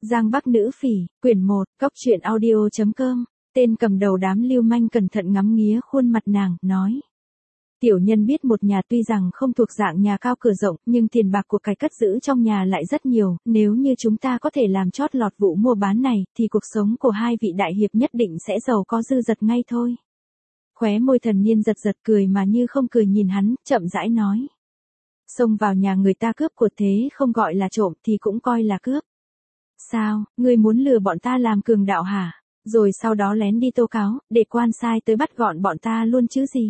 Giang Bắc Nữ Phỉ, quyển 1, Cóc truyện audio.com, tên cầm đầu đám lưu manh cẩn thận ngắm nghía khuôn mặt nàng, nói. Tiểu nhân biết một nhà tuy rằng không thuộc dạng nhà cao cửa rộng, nhưng tiền bạc của cải cất giữ trong nhà lại rất nhiều, nếu như chúng ta có thể làm chót lọt vụ mua bán này, thì cuộc sống của hai vị đại hiệp nhất định sẽ giàu có dư dật ngay thôi. Khóe môi Thần Niên giật giật cười mà như không cười nhìn hắn, chậm rãi nói. Xông vào nhà người ta cướp của thế không gọi là trộm thì cũng coi là cướp. Sao, ngươi muốn lừa bọn ta làm cường đạo hả? Rồi sau đó lén đi tố cáo, để quan sai tới bắt gọn bọn ta luôn chứ gì?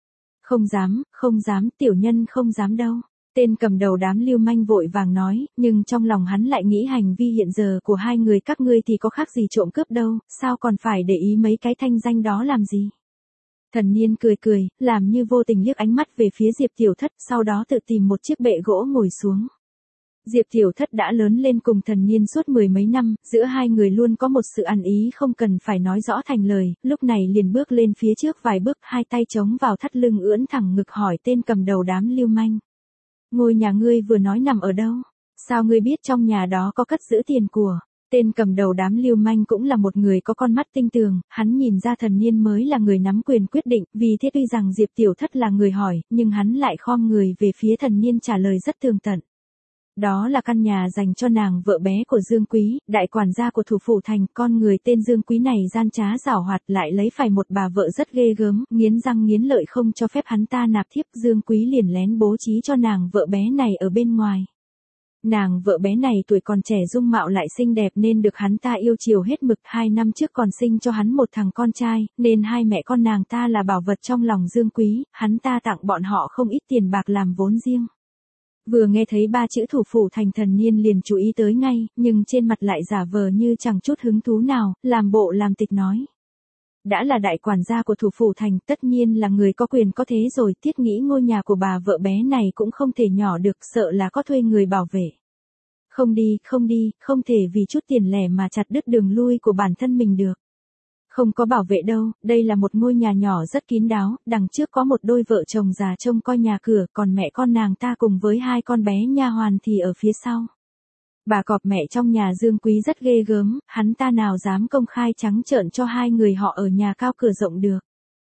Không dám, tiểu nhân không dám đâu. Tên cầm đầu đám lưu manh vội vàng nói, nhưng trong lòng hắn lại nghĩ hành vi hiện giờ của hai người các ngươi thì có khác gì trộm cướp đâu, sao còn phải để ý mấy cái thanh danh đó làm gì? Thần Niên cười, làm như vô tình liếc ánh mắt về phía Diệp Tiểu Thất, sau đó tự tìm một chiếc bệ gỗ ngồi xuống. Diệp Tiểu Thất đã lớn lên cùng Thần Niên suốt mười mấy năm, giữa hai người luôn có một sự ăn ý không cần phải nói rõ thành lời, lúc này liền bước lên phía trước vài bước, hai tay chống vào thắt lưng ưỡn thẳng ngực hỏi tên cầm đầu đám lưu manh. Ngôi nhà ngươi vừa nói nằm ở đâu? Sao ngươi biết trong nhà đó có cất giữ tiền của? Tên cầm đầu đám lưu manh cũng là một người có con mắt tinh tường, hắn nhìn ra Thần Niên mới là người nắm quyền quyết định, vì thế tuy rằng Diệp Tiểu Thất là người hỏi, nhưng hắn lại khom người về phía Thần Niên trả lời rất tường tận. Đó là căn nhà dành cho nàng vợ bé của Dương Quý, đại quản gia của thủ phủ thành, con người tên Dương Quý này gian trá giảo hoạt lại lấy phải một bà vợ rất ghê gớm, nghiến răng nghiến lợi không cho phép hắn ta nạp thiếp, Dương Quý liền lén bố trí cho nàng vợ bé này ở bên ngoài. Nàng vợ bé này tuổi còn trẻ dung mạo lại xinh đẹp nên được hắn ta yêu chiều hết mực, 2 năm trước còn sinh cho hắn một thằng con trai, nên hai mẹ con nàng ta là bảo vật trong lòng Dương Quý, hắn ta tặng bọn họ không ít tiền bạc làm vốn riêng. Vừa nghe thấy 3 chữ thủ phủ thành Thần Niên liền chú ý tới ngay, nhưng trên mặt lại giả vờ như chẳng chút hứng thú nào, làm bộ làm tịch nói. Đã là đại quản gia của thủ phủ thành, tất nhiên là người có quyền có thế rồi, thiết nghĩ ngôi nhà của bà vợ bé này cũng không thể nhỏ được, sợ là có thuê người bảo vệ. Không thể vì chút tiền lẻ mà chặt đứt đường lui của bản thân mình được. Không có bảo vệ đâu, đây là một ngôi nhà nhỏ rất kín đáo, đằng trước có một đôi vợ chồng già trông coi nhà cửa, còn mẹ con nàng ta cùng với 2 con bé nha hoàn thì ở phía sau. Bà cọp mẹ trong nhà Dương Quý rất ghê gớm, hắn ta nào dám công khai trắng trợn cho hai người họ ở nhà cao cửa rộng được.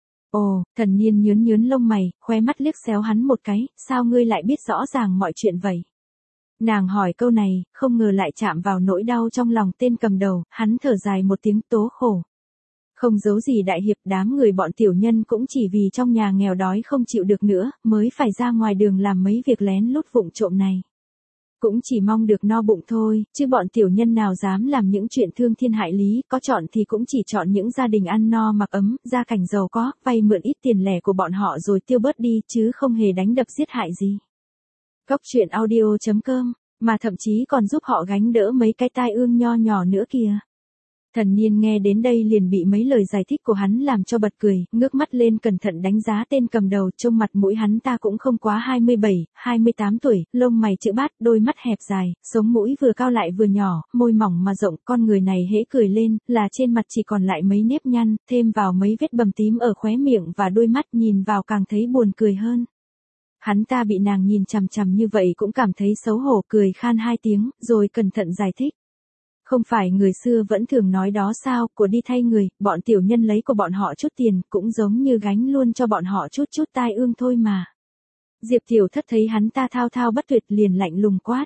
Ồ, Thần Niên nhướn lông mày, khóe mắt liếc xéo hắn một cái, sao ngươi lại biết rõ ràng mọi chuyện vậy? Nàng hỏi câu này, không ngờ lại chạm vào nỗi đau trong lòng tên cầm đầu, hắn thở dài một tiếng tố khổ. Không giấu gì đại hiệp, đám người bọn tiểu nhân cũng chỉ vì trong nhà nghèo đói không chịu được nữa, mới phải ra ngoài đường làm mấy việc lén lút vụng trộm này. Cũng chỉ mong được no bụng thôi, chứ bọn tiểu nhân nào dám làm những chuyện thương thiên hại lý, có chọn thì cũng chỉ chọn những gia đình ăn no mặc ấm, gia cảnh giàu có, vay mượn ít tiền lẻ của bọn họ rồi tiêu bớt đi, chứ không hề đánh đập giết hại gì. Cóc truyện audio.com, mà thậm chí còn giúp họ gánh đỡ mấy cái tai ương nho nhỏ nữa kìa. Thần Niên nghe đến đây liền bị mấy lời giải thích của hắn làm cho bật cười, ngước mắt lên cẩn thận đánh giá tên cầm đầu, trông mặt mũi hắn ta cũng không quá 27, 28 tuổi, lông mày chữ bát, đôi mắt hẹp dài, sống mũi vừa cao lại vừa nhỏ, môi mỏng mà rộng, con người này hễ cười lên, là trên mặt chỉ còn lại mấy nếp nhăn, thêm vào mấy vết bầm tím ở khóe miệng và đôi mắt nhìn vào càng thấy buồn cười hơn. Hắn ta bị nàng nhìn chằm chằm như vậy cũng cảm thấy xấu hổ, cười khan 2 tiếng, rồi cẩn thận giải thích. Không phải người xưa vẫn thường nói đó sao, của đi thay người, bọn tiểu nhân lấy của bọn họ chút tiền, cũng giống như gánh luôn cho bọn họ chút tai ương thôi mà. Diệp Tiểu Thất thấy hắn ta thao thao bất tuyệt liền lạnh lùng quát.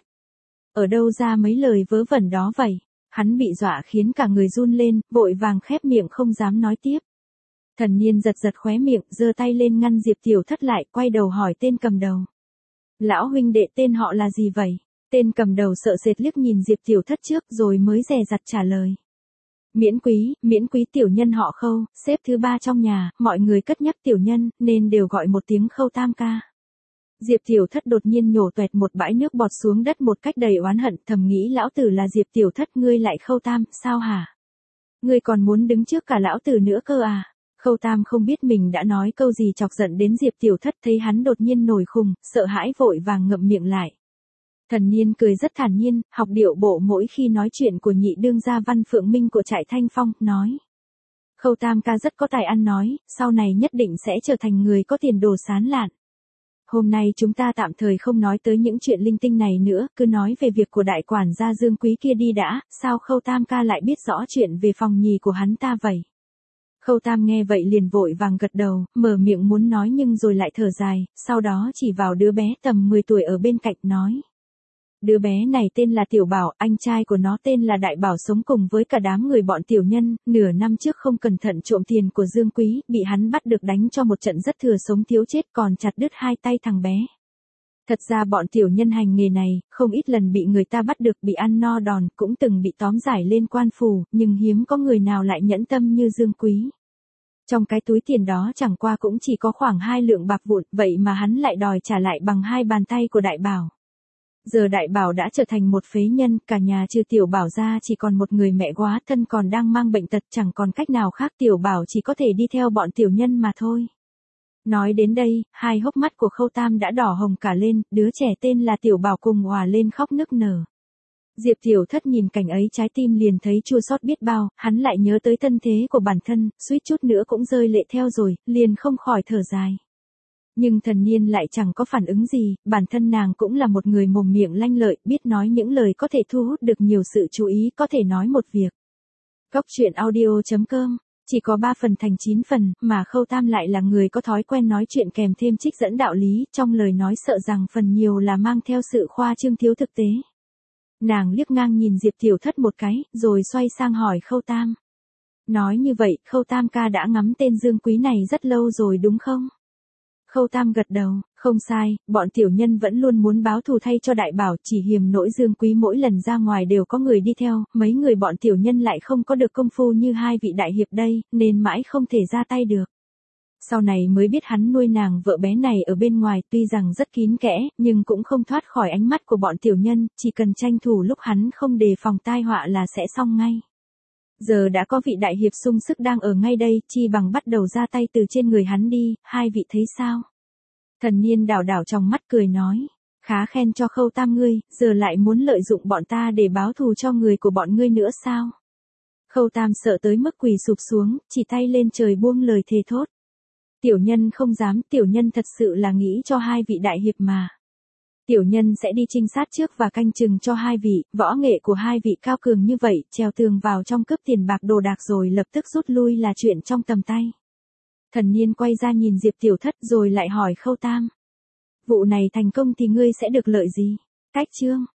Ở đâu ra mấy lời vớ vẩn đó vậy? Hắn bị dọa khiến cả người run lên, vội vàng khép miệng không dám nói tiếp. Thần Niên giật khóe miệng, giơ tay lên ngăn Diệp Tiểu Thất lại, quay đầu hỏi tên cầm đầu. Lão huynh đệ tên họ là gì vậy? Tên cầm đầu sợ sệt liếc nhìn Diệp Tiểu Thất trước rồi mới dè dặt trả lời. Miễn quý tiểu nhân họ Khâu, xếp thứ 3 trong nhà, mọi người cất nhắc tiểu nhân, nên đều gọi một tiếng Khâu tam ca. Diệp Tiểu Thất đột nhiên nhổ toẹt một bãi nước bọt xuống đất một cách đầy oán hận, thầm nghĩ lão tử là Diệp Tiểu Thất, ngươi lại Khâu tam, sao hả? Ngươi còn muốn đứng trước cả lão tử nữa cơ à? Khâu tam không biết mình đã nói câu gì chọc giận đến Diệp Tiểu Thất, thấy hắn đột nhiên nổi khùng, sợ hãi vội vàng ngậm miệng lại. Thần Niên cười rất thản nhiên, học điệu bộ mỗi khi nói chuyện của nhị đương gia Văn Phượng Minh của trại Thanh Phong, nói. Khâu tam ca rất có tài ăn nói, sau này nhất định sẽ trở thành người có tiền đồ sán lạn. Hôm nay chúng ta tạm thời không nói tới những chuyện linh tinh này nữa, cứ nói về việc của đại quản gia Dương Quý kia đi đã, sao Khâu Tam ca lại biết rõ chuyện về phòng nhì của hắn ta vậy? Khâu Tam nghe vậy liền vội vàng gật đầu, mở miệng muốn nói nhưng rồi lại thở dài, sau đó chỉ vào đứa bé tầm 10 tuổi ở bên cạnh nói. Đứa bé này tên là Tiểu Bảo, anh trai của nó tên là Đại Bảo sống cùng với cả đám người bọn tiểu nhân, nửa năm trước không cẩn thận trộm tiền của Dương Quý, bị hắn bắt được đánh cho một trận rất thừa sống thiếu chết còn chặt đứt hai tay thằng bé. Thật ra bọn tiểu nhân hành nghề này, không ít lần bị người ta bắt được bị ăn no đòn, cũng từng bị tóm giải lên quan phủ, nhưng hiếm có người nào lại nhẫn tâm như Dương Quý. Trong cái túi tiền đó chẳng qua cũng chỉ có khoảng 2 lượng bạc vụn, vậy mà hắn lại đòi trả lại bằng 2 bàn tay của Đại Bảo. Giờ Đại Bảo đã trở thành một phế nhân, cả nhà trừ Tiểu Bảo ra chỉ còn một người mẹ quá thân còn đang mang bệnh tật, chẳng còn cách nào khác, Tiểu Bảo chỉ có thể đi theo bọn tiểu nhân mà thôi. Nói đến đây, hai hốc mắt của Khâu Tam đã đỏ hồng cả lên, đứa trẻ tên là Tiểu Bảo cùng òa lên khóc nức nở. Diệp Tiểu Thất nhìn cảnh ấy trái tim liền thấy chua xót biết bao, hắn lại nhớ tới thân thế của bản thân, suýt chút nữa cũng rơi lệ theo rồi, liền không khỏi thở dài. Nhưng Thần Niên lại chẳng có phản ứng gì, bản thân nàng cũng là một người mồm miệng lanh lợi, biết nói những lời có thể thu hút được nhiều sự chú ý, có thể nói một việc. Cốc truyện audio.com, chỉ có 3 phần thành 9 phần, mà Khâu Tam lại là người có thói quen nói chuyện kèm thêm trích dẫn đạo lý, trong lời nói sợ rằng phần nhiều là mang theo sự khoa trương thiếu thực tế. Nàng liếc ngang nhìn Diệp Tiểu Thất một cái, rồi xoay sang hỏi Khâu Tam. Nói như vậy, Khâu Tam ca đã ngắm tên Dương Quý này rất lâu rồi đúng không? Khâu Tam gật đầu, không sai, bọn tiểu nhân vẫn luôn muốn báo thù thay cho Đại Bảo, chỉ hiềm nỗi Dương Quý mỗi lần ra ngoài đều có người đi theo, mấy người bọn tiểu nhân lại không có được công phu như hai vị đại hiệp đây, nên mãi không thể ra tay được. Sau này mới biết hắn nuôi nàng vợ bé này ở bên ngoài, tuy rằng rất kín kẽ, nhưng cũng không thoát khỏi ánh mắt của bọn tiểu nhân, chỉ cần tranh thủ lúc hắn không đề phòng tai họa là sẽ xong ngay. Giờ đã có vị đại hiệp sung sức đang ở ngay đây, chi bằng bắt đầu ra tay từ trên người hắn đi, hai vị thấy sao? Thần Niên đảo đảo trong mắt cười nói, khá khen cho Khâu Tam ngươi, giờ lại muốn lợi dụng bọn ta để báo thù cho người của bọn ngươi nữa sao? Khâu Tam sợ tới mức quỳ sụp xuống, chỉ tay lên trời buông lời thề thốt. Tiểu nhân không dám, tiểu nhân thật sự là nghĩ cho hai vị đại hiệp mà. Tiểu nhân sẽ đi trinh sát trước và canh chừng cho hai vị, võ nghệ của hai vị cao cường như vậy, trèo tường vào trong cướp tiền bạc đồ đạc rồi lập tức rút lui là chuyện trong tầm tay. Thần Niên quay ra nhìn Diệp Tiểu Thất rồi lại hỏi Khâu Tam. Vụ này thành công thì ngươi sẽ được lợi gì? Cách chương.